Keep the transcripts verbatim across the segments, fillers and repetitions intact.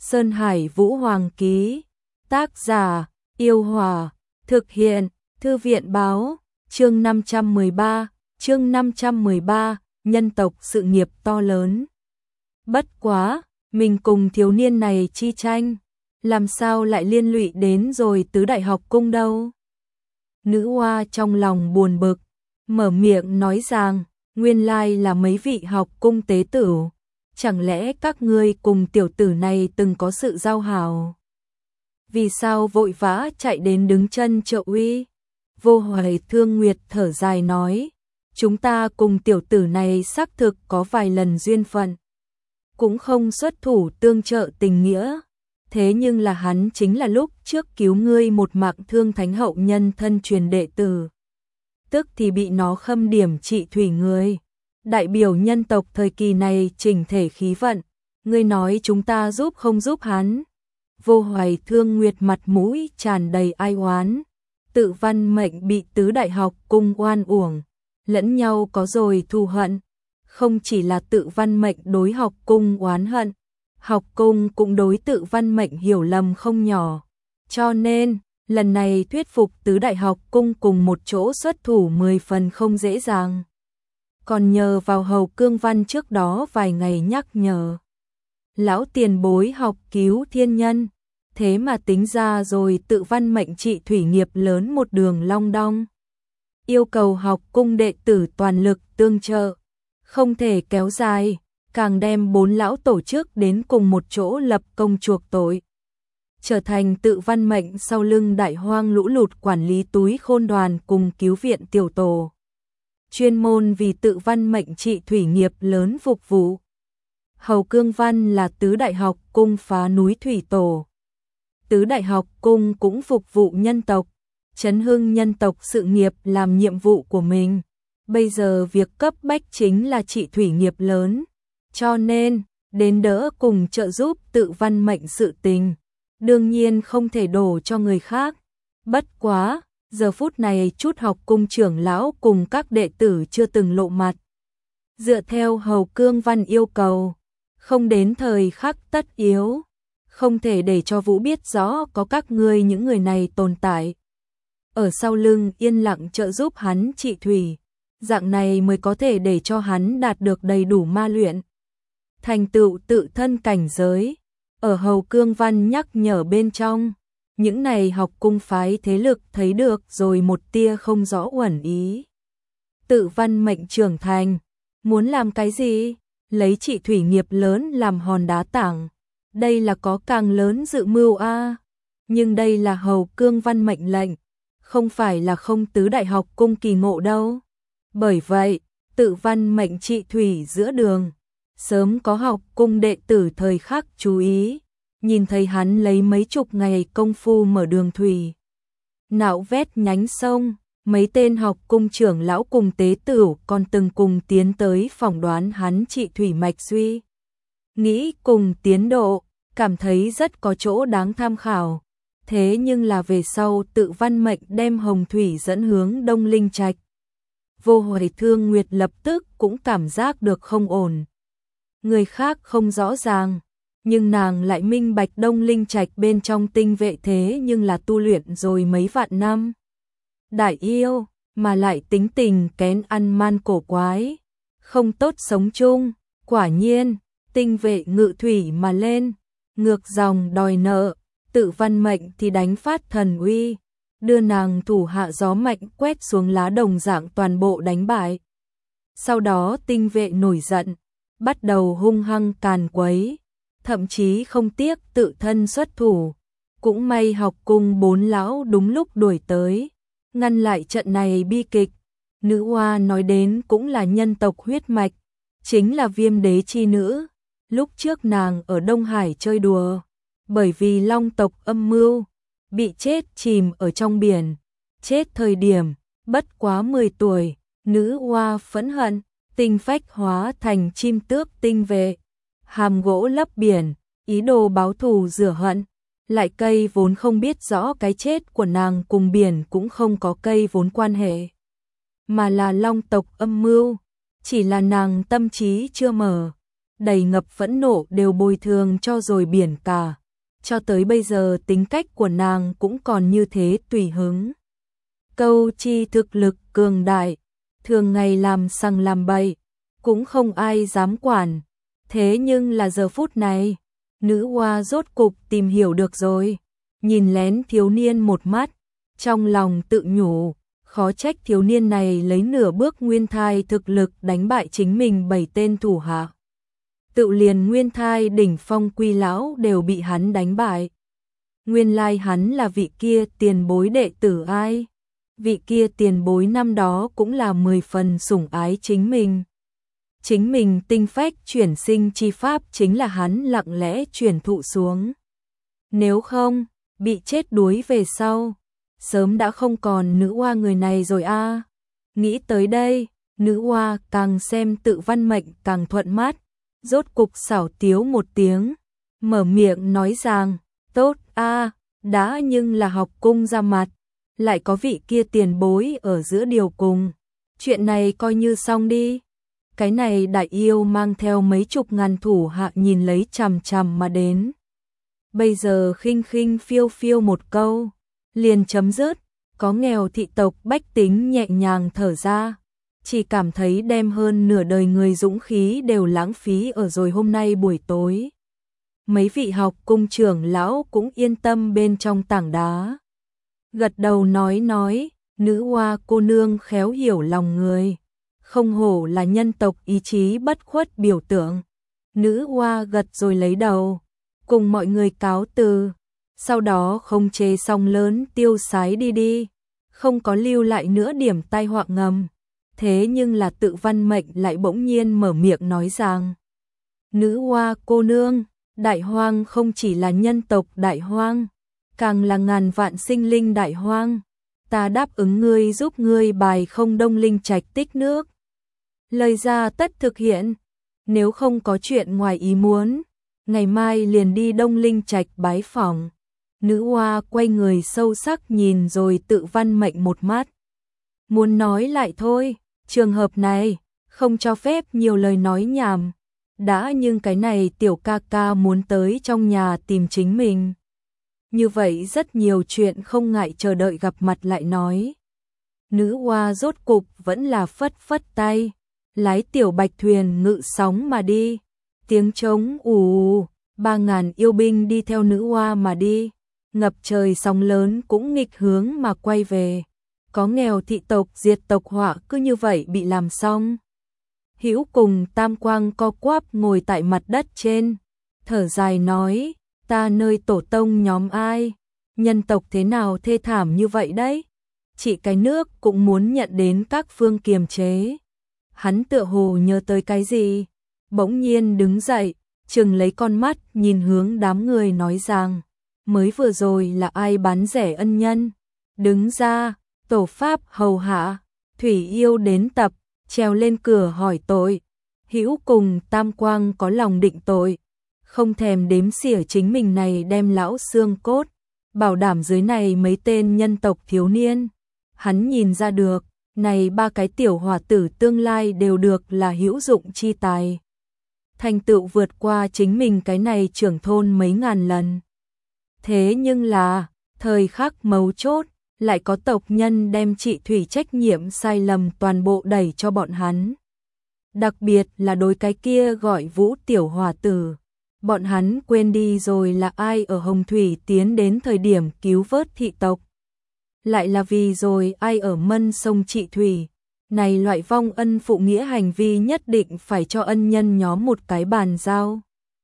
Sơn Hải Vũ Hoàng ký. Tác giả: Yêu Hòa. Thực hiện: Thư viện báo. Chương năm trăm mười ba, chương năm trăm mười ba, nhân tộc sự nghiệp to lớn. Bất quá, mình cùng thiếu niên này chi tranh, làm sao lại liên lụy đến rồi tứ đại học cung đâu? Nữ hoa trong lòng buồn bực, mở miệng nói rằng, nguyên lai là mấy vị học cung tế tử, chẳng lẽ các ngươi cùng tiểu tử này từng có sự giao hảo? Vì sao vội vã chạy đến đứng chân trợ uy? Vô Hoài Thương Nguyệt thở dài nói, chúng ta cùng tiểu tử này xác thực có vài lần duyên phận, cũng không xuất thủ tương trợ tình nghĩa, thế nhưng là hắn chính là lúc trước cứu ngươi một mạng Thương Thánh hậu nhân thân truyền đệ tử, tức thì bị nó khâm điểm trị thủy người, đại biểu nhân tộc thời kỳ này chỉnh thể khí vận, ngươi nói chúng ta giúp không giúp hắn? Vô Hoài Thương Nguyệt mặt mũi tràn đầy ai oán, Tự Văn Mệnh bị tứ đại học cung oan uổng, lẫn nhau có rồi thù hận, không chỉ là Tự Văn Mệnh đối học cung oán hận, học cung cũng đối Tự Văn Mệnh hiểu lầm không nhỏ, cho nên lần này thuyết phục tứ đại học cung cùng một chỗ xuất thủ mười phần không dễ dàng. Còn nhờ vào Hầu Cương Văn trước đó vài ngày nhắc nhở, lão tiền bối học cứu thiên nhân, thế mà tính ra rồi Tự Văn Mệnh trị thủy nghiệp lớn một đường long đong. Yêu cầu học cung đệ tử toàn lực tương trợ, không thể kéo dài, càng đem bốn lão tổ chức đến cùng một chỗ lập công chuộc tội. Trở thành Tự Văn Mệnh sau lưng đại hoang lũ lụt quản lý túi khôn đoàn cùng cứu viện tiểu tổ. Chuyên môn vì Tự Văn Mệnh trị thủy nghiệp lớn phục vụ. Hầu Cương Văn là tứ đại học cung phá núi thủy tổ. Tứ đại học cung cũng phục vụ nhân tộc, chấn hưng nhân tộc sự nghiệp làm nhiệm vụ của mình. Bây giờ việc cấp bách chính là trị thủy nghiệp lớn, cho nên đến đỡ cùng trợ giúp Tự Văn Mệnh sự tình, đương nhiên không thể đổ cho người khác. Bất quá, giờ phút này chút học cung trưởng lão cùng các đệ tử chưa từng lộ mặt. Dựa theo Hầu Cương Văn yêu cầu, không đến thời khắc tất yếu, không thể để cho Vũ biết rõ có các ngươi những người này tồn tại. Ở sau lưng yên lặng trợ giúp hắn trị thủy, dạng này mới có thể để cho hắn đạt được đầy đủ ma luyện, thành tựu tự thân cảnh giới. Ở Hầu Cương Văn nhắc nhở bên trong, những này học cung phái thế lực thấy được rồi một tia không rõ uẩn ý. Tự Văn Mệnh trưởng thành, muốn làm cái gì? Lấy trị thủy nghiệp lớn làm hòn đá tảng, đây là có càng lớn dự mưu a. À. Nhưng đây là Hầu Cương Văn mệnh lệnh, không phải là không tứ đại học cung kỳ ngộ đâu. Bởi vậy, Tự Văn Mệnh trị thủy giữa đường, sớm có học cung đệ tử thời khắc chú ý, nhìn thấy hắn lấy mấy chục ngày công phu mở đường thủy, nạo vét nhánh sông, mấy tên học cung trưởng lão cùng tế tử còn từng cùng tiến tới phỏng đoán hắn trị thủy mạch suy. Nghĩ cùng tiến độ, cảm thấy rất có chỗ đáng tham khảo. Thế nhưng là về sau Tự Văn Mệnh đem hồng thủy dẫn hướng Đông Linh Trạch. Vô Hoài Thương Nguyệt lập tức cũng cảm giác được không ổn. Người khác không rõ ràng, nhưng nàng lại minh bạch Đông Linh Trạch bên trong tinh vệ thế nhưng là tu luyện rồi mấy vạn năm. Đại yêu, mà lại tính tình kén ăn man cổ quái, không tốt sống chung, quả nhiên, tinh vệ ngự thủy mà lên, ngược dòng đòi nợ, Tự Văn Mệnh thì đánh phát thần uy, đưa nàng thủ hạ gió mạnh quét xuống lá đồng dạng toàn bộ đánh bại. Sau đó tinh vệ nổi giận, bắt đầu hung hăng càn quấy, thậm chí không tiếc tự thân xuất thủ, cũng may học cung bốn lão đúng lúc đuổi tới, ngăn lại trận này bi kịch. Nữ hoa nói đến cũng là nhân tộc huyết mạch, chính là Viêm Đế chi nữ. Lúc trước nàng ở Đông Hải chơi đùa, bởi vì long tộc âm mưu, bị chết chìm ở trong biển, chết thời điểm bất quá mười tuổi, nữ hoa phẫn hận, tinh phách hóa thành chim tước tinh vệ, hàm gỗ lấp biển, ý đồ báo thù rửa hận. Lại cây vốn không biết rõ cái chết của nàng cùng biển cũng không có cây vốn quan hệ, mà là long tộc âm mưu, chỉ là nàng tâm trí chưa mở, đầy ngập phẫn nộ đều bồi thường cho rồi biển cả. Cho tới bây giờ tính cách của nàng cũng còn như thế tùy hứng. Câu chi thực lực cường đại, thường ngày làm sằng làm bậy, cũng không ai dám quản. Thế nhưng là giờ phút này, nữ oa rốt cục tìm hiểu được rồi. Nhìn lén thiếu niên một mắt, trong lòng tự nhủ, khó trách thiếu niên này lấy nửa bước nguyên thai thực lực đánh bại chính mình bảy tên thủ hạ. Tự liền nguyên thai đỉnh phong quy lão đều bị hắn đánh bại. Nguyên lai hắn là vị kia tiền bối đệ tử ai? Vị kia tiền bối năm đó cũng là mười phần sủng ái chính mình. Chính mình tinh phách chuyển sinh chi pháp chính là hắn lặng lẽ truyền thụ xuống. Nếu không, bị chết đuối về sau, sớm đã không còn nữ oa người này rồi a. À. Nghĩ tới đây, nữ oa càng xem tự văn mệnh càng thuận mắt, rốt cục xảo tiếu một tiếng, mở miệng nói rằng, tốt a, à, đã nhưng là học cung ra mặt, lại có vị kia tiền bối ở giữa điều cùng, chuyện này coi như xong đi. Cái này đại yêu mang theo mấy chục ngàn thủ hạ nhìn lấy chằm chằm mà đến. Bây giờ khinh khinh phiêu phiêu một câu, liền chấm dứt, có nghèo thị tộc bách tính nhẹ nhàng thở ra, chỉ cảm thấy đem hơn nửa đời người dũng khí đều lãng phí ở rồi hôm nay buổi tối. Mấy vị học cung trưởng lão cũng yên tâm bên trong tảng đá. Gật đầu nói nói, nữ oa cô nương khéo hiểu lòng người, không hổ là nhân tộc ý chí bất khuất biểu tượng. Nữ oa gật rồi lấy đầu, cùng mọi người cáo từ, sau đó không chế xong lớn tiêu sái đi đi, không có lưu lại nữa điểm tai họa ngầm. Thế nhưng là tự văn mệnh lại bỗng nhiên mở miệng nói rằng, nữ oa cô nương, đại hoang không chỉ là nhân tộc đại hoang, càng là ngàn vạn sinh linh đại hoang, ta đáp ứng ngươi giúp ngươi bài không Đông Linh Trạch tích nước. Lời ra tất thực hiện, nếu không có chuyện ngoài ý muốn, ngày mai liền đi Đông Linh Trạch bái phỏng. Nữ oa quay người sâu sắc nhìn rồi tự văn mệnh một mắt. Muốn nói lại thôi, trường hợp này, không cho phép nhiều lời nói nhảm. Đã nhưng cái này tiểu ca ca muốn tới trong nhà tìm chính mình. Như vậy rất nhiều chuyện không ngại chờ đợi gặp mặt lại nói. Nữ oa rốt cục vẫn là phất phất tay, lái tiểu bạch thuyền ngự sóng mà đi. Tiếng trống ù ù, ba ngàn yêu binh đi theo nữ oa mà đi. Ngập trời sóng lớn cũng nghịch hướng mà quay về. Có nghèo thị tộc diệt tộc họa cứ như vậy bị làm xong. Hữu cùng tam quang co quắp ngồi tại mặt đất trên, thở dài nói, ta nơi tổ tông nhóm ai, nhân tộc thế nào thê thảm như vậy đấy, chỉ cái nước cũng muốn nhận đến các phương kiềm chế. Hắn tựa hồ nhớ tới cái gì, bỗng nhiên đứng dậy, trừng lấy con mắt nhìn hướng đám người nói rằng, mới vừa rồi là ai bán rẻ ân nhân, đứng ra, tổ pháp hầu hạ, thủy yêu đến tập, trèo lên cửa hỏi tội. Hữu cùng tam quang có lòng định tội, không thèm đếm xỉa chính mình này đem lão xương cốt, bảo đảm dưới này mấy tên nhân tộc thiếu niên. Hắn nhìn ra được, này ba cái tiểu hòa tử tương lai đều được là hữu dụng chi tài. Thành tựu vượt qua chính mình cái này trưởng thôn mấy ngàn lần. Thế nhưng là, thời khắc mấu chốt, lại có tộc nhân đem trị thủy trách nhiệm sai lầm toàn bộ đẩy cho bọn hắn. Đặc biệt là đối cái kia gọi Vũ tiểu hòa tử. Bọn hắn quên đi rồi là ai ở Hồng Thủy tiến đến thời điểm cứu vớt thị tộc. Lại là vì rồi ai ở mân sông trị thủy. Này loại vong ân phụ nghĩa hành vi nhất định phải cho ân nhân nhóm một cái bàn giao.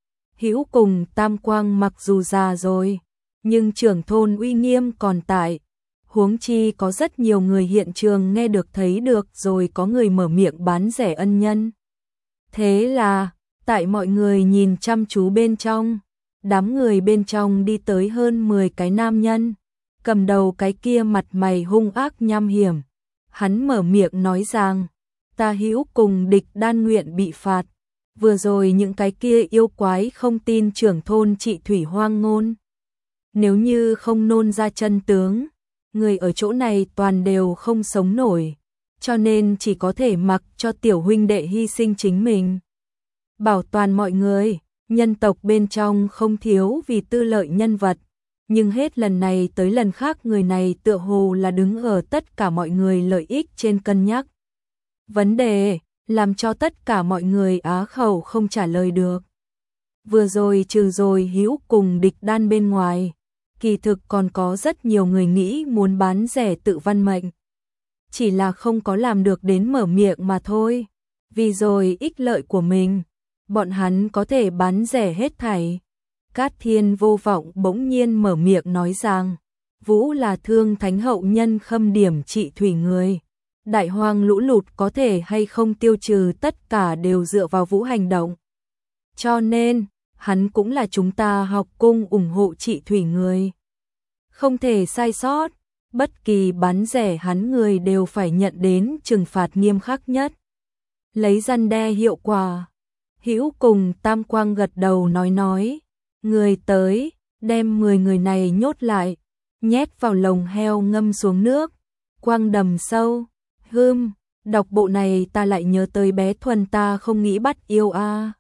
Hữu cùng tam quang mặc dù già rồi, nhưng trưởng thôn uy nghiêm còn tại. Huống chi có rất nhiều người hiện trường nghe được thấy được rồi có người mở miệng bán rẻ ân nhân. Thế là, tại mọi người nhìn chăm chú bên trong, đám người bên trong đi tới hơn mười cái nam nhân, cầm đầu cái kia mặt mày hung ác nham hiểm. Hắn mở miệng nói rằng, ta hữu cùng địch đan nguyện bị phạt, vừa rồi những cái kia yêu quái không tin trưởng thôn trị thủy hoang ngôn. Nếu như không nôn ra chân tướng, người ở chỗ này toàn đều không sống nổi, cho nên chỉ có thể mặc cho tiểu huynh đệ hy sinh chính mình. bảo toàn mọi người, nhân tộc bên trong không thiếu vì tư lợi nhân vật, nhưng hết lần này tới lần khác người này tựa hồ là đứng ở tất cả mọi người lợi ích trên cân nhắc. Vấn đề, làm cho tất cả mọi người á khẩu không trả lời được. Vừa rồi trừ rồi Hữu cùng Địch Đan bên ngoài, kỳ thực còn có rất nhiều người nghĩ muốn bán rẻ tự văn mệnh. Chỉ là không có làm được đến mở miệng mà thôi. Vì rồi ích lợi của mình, bọn hắn có thể bán rẻ hết thảy. Cát Thiên vô vọng bỗng nhiên mở miệng nói rằng, Vũ là thương thánh hậu nhân khâm điểm trị thủy người. Đại hoang lũ lụt có thể hay không tiêu trừ tất cả đều dựa vào Vũ hành động. Cho nên, hắn cũng là chúng ta học cung ủng hộ trị thủy người. Không thể sai sót, bất kỳ bán rẻ hắn người đều phải nhận đến trừng phạt nghiêm khắc nhất. Lấy răn đe hiệu quả. Hữu cùng Tam Quang gật đầu nói nói, người tới, đem mười người này nhốt lại, nhét vào lồng heo ngâm xuống nước, quang đầm sâu. Hưm, đọc bộ này ta lại nhớ tới bé Thuần ta không nghĩ bắt yêu a. À.